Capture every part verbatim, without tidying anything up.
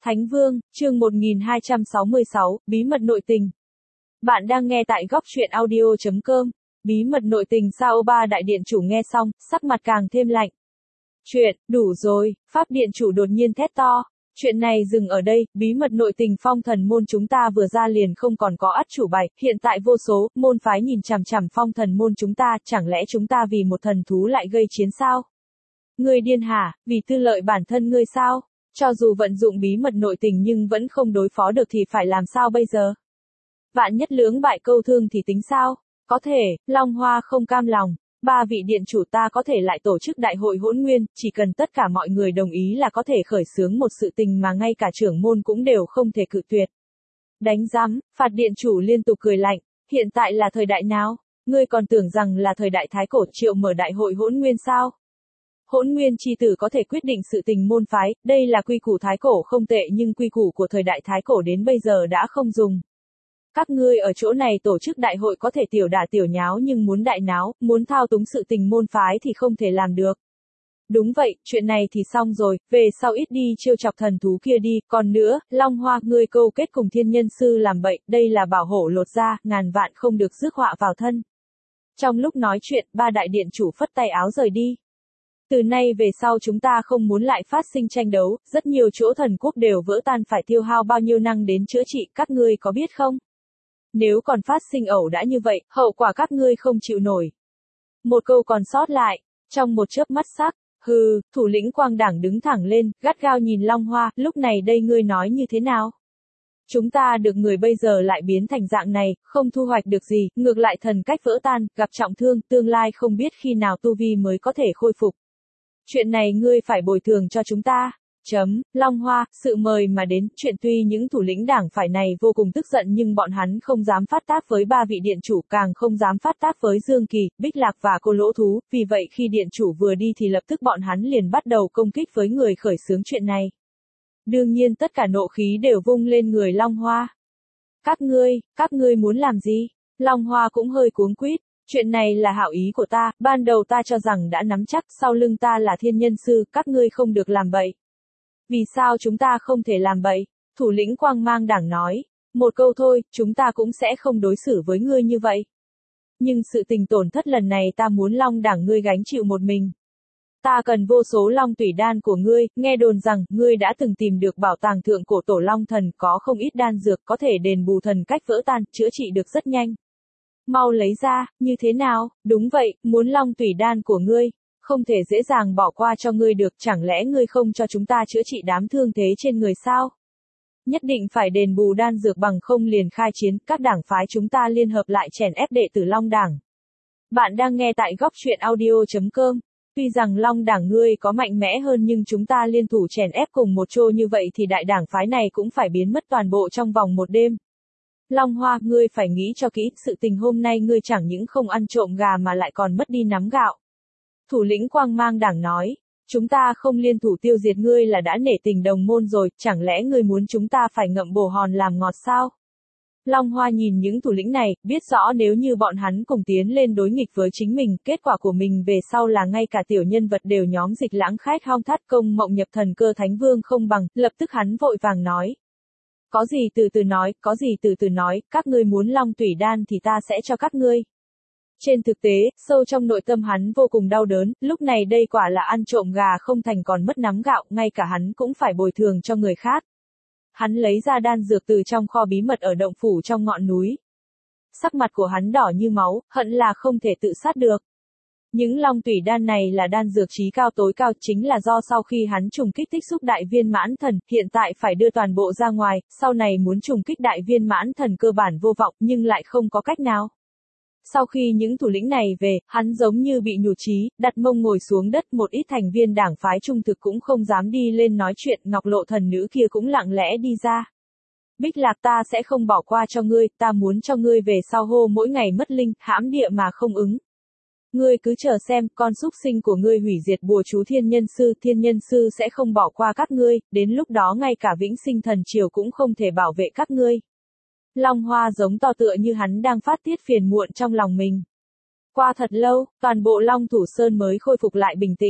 Thánh Vương, chương một nghìn hai trăm sáu mươi sáu, Bí mật nội tình. Bạn đang nghe tại góc truyện audio chấm com. Bí mật nội tình sao ba đại điện chủ nghe xong, sắc mặt càng thêm lạnh. Chuyện, đủ rồi, Pháp điện chủ đột nhiên thét to. Chuyện này dừng ở đây, bí mật nội tình phong thần môn chúng ta vừa ra liền không còn có át chủ bài, hiện tại vô số, môn phái nhìn chằm chằm phong thần môn chúng ta, chẳng lẽ chúng ta vì một thần thú lại gây chiến sao? Ngươi điên hả, vì tư lợi bản thân ngươi sao? Cho dù vận dụng bí mật nội tình nhưng vẫn không đối phó được thì phải làm sao bây giờ? Vạn nhất lưỡng bại câu thương thì tính sao? Có thể, Long Hoa không cam lòng. Ba vị điện chủ ta có thể lại tổ chức đại hội hỗn nguyên, chỉ cần tất cả mọi người đồng ý là có thể khởi xướng một sự tình mà ngay cả trưởng môn cũng đều không thể cự tuyệt. Đánh rắm, phạt điện chủ liên tục cười lạnh, hiện tại là thời đại nào? Ngươi còn tưởng rằng là thời đại thái cổ triệu mở đại hội hỗn nguyên sao? Hỗn nguyên chi tử có thể quyết định sự tình môn phái, đây là quy củ thái cổ không tệ nhưng quy củ của thời đại thái cổ đến bây giờ đã không dùng. Các ngươi ở chỗ này tổ chức đại hội có thể tiểu đả tiểu nháo nhưng muốn đại náo, muốn thao túng sự tình môn phái thì không thể làm được. Đúng vậy, chuyện này thì xong rồi, về sau ít đi trêu chọc thần thú kia đi, còn nữa, Long Hoa, ngươi câu kết cùng thiên nhân sư làm bậy, đây là bảo hổ lột da, ngàn vạn không được rước họa vào thân. Trong lúc nói chuyện, ba đại điện chủ phất tay áo rời đi. Từ nay về sau chúng ta không muốn lại phát sinh tranh đấu, rất nhiều chỗ thần quốc đều vỡ tan phải tiêu hao bao nhiêu năng đến chữa trị, các ngươi có biết không? Nếu còn phát sinh ẩu đã như vậy, hậu quả các ngươi không chịu nổi. Một câu còn sót lại, trong một chớp mắt sắc, hừ, thủ lĩnh quang đảng đứng thẳng lên, gắt gao nhìn Long Hoa, lúc này đây ngươi nói như thế nào? Chúng ta được người bây giờ lại biến thành dạng này, không thu hoạch được gì, ngược lại thần cách vỡ tan, gặp trọng thương, tương lai không biết khi nào tu vi mới có thể khôi phục. Chuyện này ngươi phải bồi thường cho chúng ta. Chấm, Long Hoa, sự mời mà đến, chuyện tuy những thủ lĩnh đảng phải này vô cùng tức giận nhưng bọn hắn không dám phát tác với ba vị điện chủ, càng không dám phát tác với Dương Kỳ, Bích Lạc và cô lỗ thú, vì vậy khi điện chủ vừa đi thì lập tức bọn hắn liền bắt đầu công kích với người khởi xướng chuyện này. Đương nhiên tất cả nộ khí đều vung lên người Long Hoa. Các ngươi, các ngươi muốn làm gì? Long Hoa cũng hơi cuống quýt. Chuyện này là hảo ý của ta, ban đầu ta cho rằng đã nắm chắc, sau lưng ta là thiên nhân sư, các ngươi không được làm bậy. Vì sao chúng ta không thể làm bậy? Thủ lĩnh Quang Mang Đảng nói, một câu thôi, chúng ta cũng sẽ không đối xử với ngươi như vậy. Nhưng sự tình tổn thất lần này ta muốn Long Đảng ngươi gánh chịu một mình. Ta cần vô số Long Tủy đan của ngươi, nghe đồn rằng, ngươi đã từng tìm được bảo tàng thượng cổ tổ Long Thần, có không ít đan dược có thể đền bù thần cách vỡ tan, chữa trị được rất nhanh. Mau lấy ra, như thế nào? Đúng vậy, muốn Long Tủy đan của ngươi. Không thể dễ dàng bỏ qua cho ngươi được, chẳng lẽ ngươi không cho chúng ta chữa trị đám thương thế trên người sao? Nhất định phải đền bù đan dược bằng không liền khai chiến, các đảng phái chúng ta liên hợp lại chèn ép đệ tử Long Đảng. Bạn đang nghe tại góc truyện audio chấm com. Tuy rằng Long Đảng ngươi có mạnh mẽ hơn nhưng chúng ta liên thủ chèn ép cùng một chỗ như vậy thì đại đảng phái này cũng phải biến mất toàn bộ trong vòng một đêm. Long Hoa, ngươi phải nghĩ cho kỹ, sự tình hôm nay ngươi chẳng những không ăn trộm gà mà lại còn mất đi nắm gạo. Thủ lĩnh Quang Mang Đảng nói, chúng ta không liên thủ tiêu diệt ngươi là đã nể tình đồng môn rồi, chẳng lẽ ngươi muốn chúng ta phải ngậm bồ hòn làm ngọt sao? Long Hoa nhìn những thủ lĩnh này, biết rõ nếu như bọn hắn cùng tiến lên đối nghịch với chính mình, kết quả của mình về sau là ngay cả tiểu nhân vật đều nhóm dịch lãng khách hong thắt công mộng nhập thần cơ Thánh Vương không bằng, lập tức hắn vội vàng nói. Có gì từ từ nói, có gì từ từ nói, các ngươi muốn Long Tủy đan thì ta sẽ cho các ngươi. Trên thực tế, sâu trong nội tâm hắn vô cùng đau đớn, lúc này đây quả là ăn trộm gà không thành còn mất nắm gạo, ngay cả hắn cũng phải bồi thường cho người khác. Hắn lấy ra đan dược từ trong kho bí mật ở động phủ trong ngọn núi. Sắc mặt của hắn đỏ như máu, hận là không thể tự sát được. Những Long Tủy đan này là đan dược chí cao tối cao, chính là do sau khi hắn trùng kích tích xúc đại viên mãn thần, hiện tại phải đưa toàn bộ ra ngoài, sau này muốn trùng kích đại viên mãn thần cơ bản vô vọng, nhưng lại không có cách nào. Sau khi những thủ lĩnh này về, hắn giống như bị nhụt chí, đặt mông ngồi xuống đất, một ít thành viên đảng phái trung thực cũng không dám đi lên nói chuyện, Ngọc Lộ thần nữ kia cũng lặng lẽ đi ra. Bích Lạc, ta sẽ không bỏ qua cho ngươi, ta muốn cho ngươi về sau hô mỗi ngày mất linh, hãm địa mà không ứng. Ngươi cứ chờ xem, con súc sinh của ngươi hủy diệt bùa chú thiên nhân sư, thiên nhân sư sẽ không bỏ qua các ngươi, đến lúc đó ngay cả vĩnh sinh thần triều cũng không thể bảo vệ các ngươi. Long Hoa giống to tựa như hắn đang phát tiết phiền muộn trong lòng mình. Qua thật lâu, toàn bộ Long Thủ Sơn mới khôi phục lại bình tĩnh,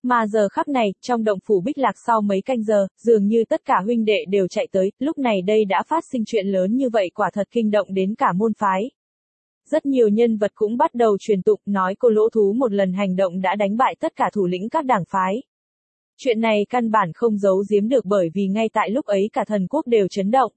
Mà giờ khắc này, trong động phủ Bích Lạc sau mấy canh giờ, dường như tất cả huynh đệ đều chạy tới, lúc này đây đã phát sinh chuyện lớn như vậy quả thật kinh động đến cả môn phái. Rất nhiều nhân vật cũng bắt đầu truyền tụng nói cô lỗ thú một lần hành động đã đánh bại tất cả thủ lĩnh các đảng phái. Chuyện này căn bản không giấu giếm được bởi vì ngay tại lúc ấy cả thần quốc đều chấn động.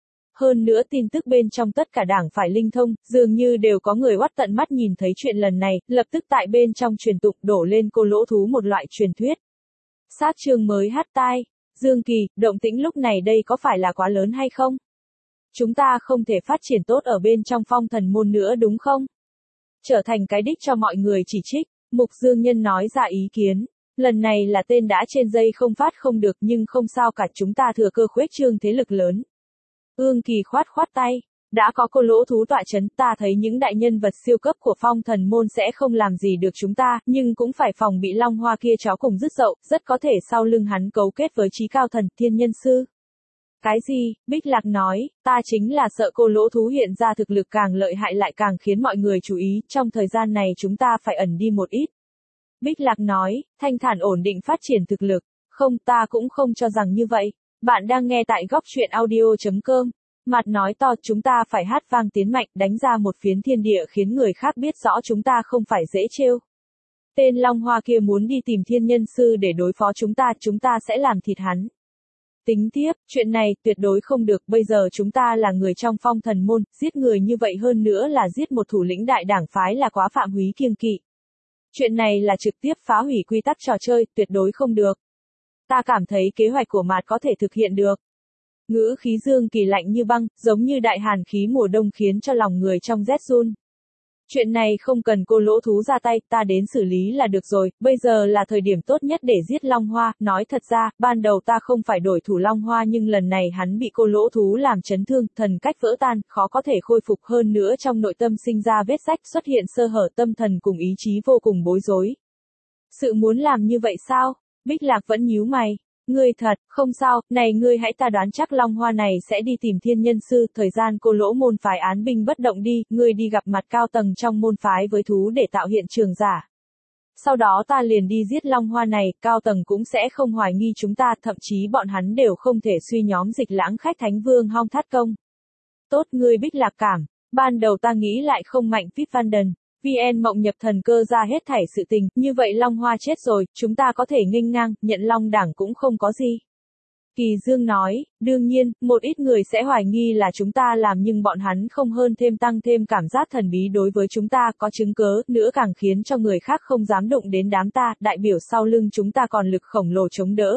Hơn nữa tin tức bên trong tất cả đảng phải linh thông, dường như đều có người oắt tận mắt nhìn thấy chuyện lần này, lập tức tại bên trong truyền tụng đổ lên cô lỗ thú một loại truyền thuyết. Sát chương mới hát tai, Dương Kỳ, động tĩnh lúc này đây có phải là quá lớn hay không? Chúng ta không thể phát triển tốt ở bên trong phong thần môn nữa đúng không? Trở thành cái đích cho mọi người chỉ trích, Mục Dương Nhân nói ra ý kiến. Lần này là tên đã trên dây không phát không được nhưng không sao cả chúng ta thừa cơ khuếch trương thế lực lớn. Ương Kỳ khoát khoát tay, đã có cô lỗ thú tọa chấn ta thấy những đại nhân vật siêu cấp của phong thần môn sẽ không làm gì được chúng ta, nhưng cũng phải phòng bị Long Hoa kia chó cùng dứt dậu, rất có thể sau lưng hắn cấu kết với trí cao thần thiên nhân sư. Cái gì, Bích Lạc nói, ta chính là sợ cô lỗ thú hiện ra thực lực càng lợi hại lại càng khiến mọi người chú ý, trong thời gian này chúng ta phải ẩn đi một ít. Bích Lạc nói, thanh thản ổn định phát triển thực lực, không ta cũng không cho rằng như vậy. Bạn đang nghe tại góc truyện audio chấm com. Mặt nói to chúng ta phải hát vang tiến mạnh đánh ra một phiến thiên địa khiến người khác biết rõ chúng ta không phải dễ trêu. Tên Long Hoa kia muốn đi tìm thiên nhân sư để đối phó chúng ta, chúng ta sẽ làm thịt hắn. Tính tiếp, chuyện này tuyệt đối không được, bây giờ chúng ta là người trong phong thần môn, giết người như vậy hơn nữa là giết một thủ lĩnh đại đảng phái là quá phạm húy kiêng kỵ. Chuyện này là trực tiếp phá hủy quy tắc trò chơi, tuyệt đối không được. Ta cảm thấy kế hoạch của Mạt có thể thực hiện được. Ngữ khí Dương Kỳ lạnh như băng, giống như đại hàn khí mùa đông khiến cho lòng người trong rét run. Chuyện này không cần cô lỗ thú ra tay, ta đến xử lý là được rồi, bây giờ là thời điểm tốt nhất để giết Long Hoa, nói thật ra, ban đầu ta không phải đổi thủ Long Hoa nhưng lần này hắn bị cô lỗ thú làm chấn thương, thần cách vỡ tan, khó có thể khôi phục hơn nữa trong nội tâm sinh ra vết rách xuất hiện sơ hở tâm thần cùng ý chí vô cùng bối rối. Sự muốn làm như vậy sao? Bích Lạc vẫn nhíu mày. Ngươi thật, không sao, này ngươi hãy ta đoán chắc Long Hoa này sẽ đi tìm thiên nhân sư, thời gian cô lỗ môn phái án binh bất động đi, ngươi đi gặp mặt cao tầng trong môn phái với thú để tạo hiện trường giả. Sau đó ta liền đi giết Long Hoa này, cao tầng cũng sẽ không hoài nghi chúng ta, thậm chí bọn hắn đều không thể suy nhóm dịch lãng khách thánh vương Hong Thát Công. Tốt ngươi Bích Lạc cảm, ban đầu ta nghĩ lại không mạnh Pip Van Den. vê en mộng nhập thần cơ ra hết thảy sự tình, như vậy Long Hoa chết rồi, chúng ta có thể nghênh ngang, nhận Long đảng cũng không có gì. Kỳ Dương nói, đương nhiên, một ít người sẽ hoài nghi là chúng ta làm nhưng bọn hắn không hơn thêm tăng thêm cảm giác thần bí đối với chúng ta, có chứng cớ, nữa càng khiến cho người khác không dám đụng đến đám ta, đại biểu sau lưng chúng ta còn lực khổng lồ chống đỡ.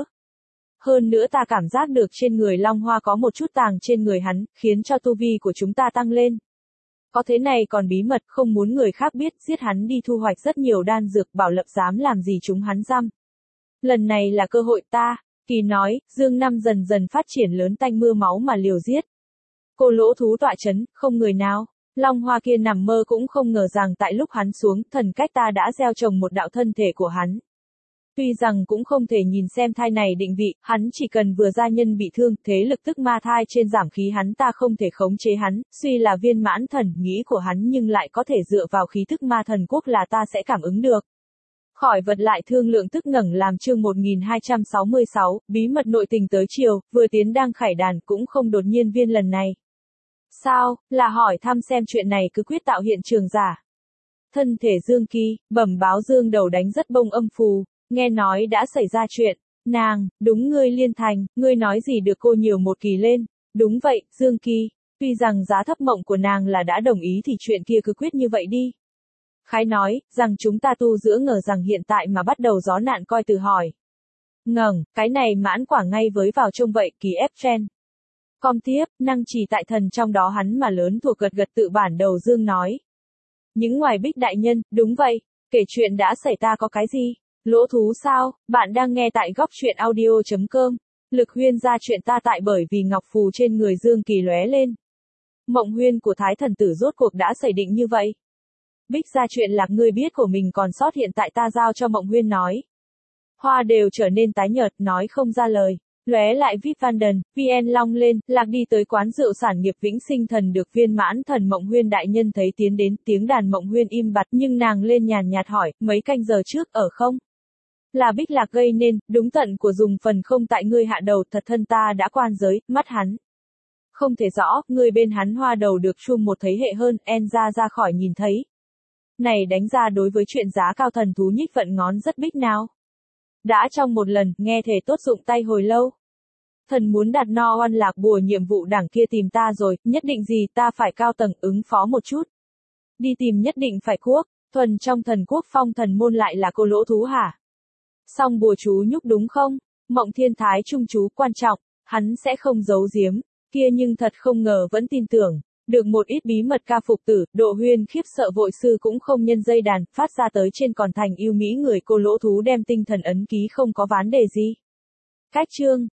Hơn nữa ta cảm giác được trên người Long Hoa có một chút tàng trên người hắn, khiến cho tu vi của chúng ta tăng lên. Có thế này còn bí mật không muốn người khác biết, giết hắn đi thu hoạch rất nhiều đan dược, bảo lập dám làm gì chúng hắn răm. Lần này là cơ hội ta, Kỳ nói, Dương Năm dần dần phát triển lớn tanh mưa máu mà liều giết. Cô lỗ thú tọa chấn, không người nào. Long Hoa kia nằm mơ cũng không ngờ rằng tại lúc hắn xuống, thần cách ta đã gieo trồng một đạo thân thể của hắn. Tuy rằng cũng không thể nhìn xem thai này định vị, hắn chỉ cần vừa gia nhân bị thương, thế lực tức ma thai trên giảm khí hắn ta không thể khống chế hắn, suy là viên mãn thần, nghĩ của hắn nhưng lại có thể dựa vào khí thức ma thần quốc là ta sẽ cảm ứng được. Khỏi vật lại thương lượng tức ngẩng làm chương một nghìn hai trăm sáu mươi sáu, bí mật nội tình tới chiều, vừa tiến đang khải đàn cũng không đột nhiên viên lần này. Sao, là hỏi thăm xem chuyện này cứ quyết tạo hiện trường giả. Thân thể Dương Kỳ, bẩm báo Dương đầu đánh rất bông âm phù. Nghe nói đã xảy ra chuyện, nàng, đúng ngươi Liên Thành, ngươi nói gì được cô nhiều một kỳ lên, đúng vậy, Dương Kỳ, tuy rằng giá thấp mộng của nàng là đã đồng ý thì chuyện kia cứ quyết như vậy đi. Khái nói, rằng chúng ta tu giữa ngờ rằng hiện tại mà bắt đầu gió nạn coi từ hỏi. Ngẩng, cái này mãn quả ngay với vào trông vậy, Kỳ ép chen. Com tiếp, năng trì tại thần trong đó hắn mà lớn thuộc gật gật tự bản đầu Dương nói. Những ngoài Bích đại nhân, đúng vậy, kể chuyện đã xảy ta có cái gì? Lỗ thú sao, bạn đang nghe tại góc truyện audio chấm com. Lực huyên ra chuyện ta tại bởi vì ngọc phù trên người Dương Kỳ lóe lên. Mộng huyên của Thái thần tử rốt cuộc đã xảy định như vậy. Bích ra chuyện lạc ngươi biết của mình còn sót hiện tại ta giao cho Mộng huyên nói. Hoa đều trở nên tái nhợt nói không ra lời. Lóe lại Vip Van Den, vê en long lên, lạc đi tới quán rượu sản nghiệp vĩnh sinh thần được viên mãn thần Mộng huyên đại nhân thấy tiến đến tiếng đàn Mộng huyên im bặt nhưng nàng lên nhàn nhạt hỏi, mấy canh giờ trước ở không? Là Bích Lạc gây nên, đúng tận của dùng phần không tại ngươi hạ đầu, thật thân ta đã quan giới, mắt hắn. Không thể rõ, người bên hắn hoa đầu được chum một thế hệ hơn, en ra ra khỏi nhìn thấy. Này đánh ra đối với chuyện giá cao thần thú nhích vận ngón rất bích nào. Đã trong một lần, nghe thể tốt dụng tay hồi lâu. Thần muốn đặt no oan lạc bùa nhiệm vụ đảng kia tìm ta rồi, nhất định gì ta phải cao tầng ứng phó một chút. Đi tìm nhất định phải quốc, thuần trong thần quốc phong thần môn lại là cô lỗ thú hả? Xong bùa chú nhúc đúng không? Mộng thiên thái trung chú quan trọng, hắn sẽ không giấu giếm, kia nhưng thật không ngờ vẫn tin tưởng. Được một ít bí mật ca phục tử, Độ Huyên khiếp sợ vội sư cũng không nhân dây đàn, phát ra tới trên còn thành yêu mỹ người cô lỗ thú đem tinh thần ấn ký không có vấn đề gì. Cách chương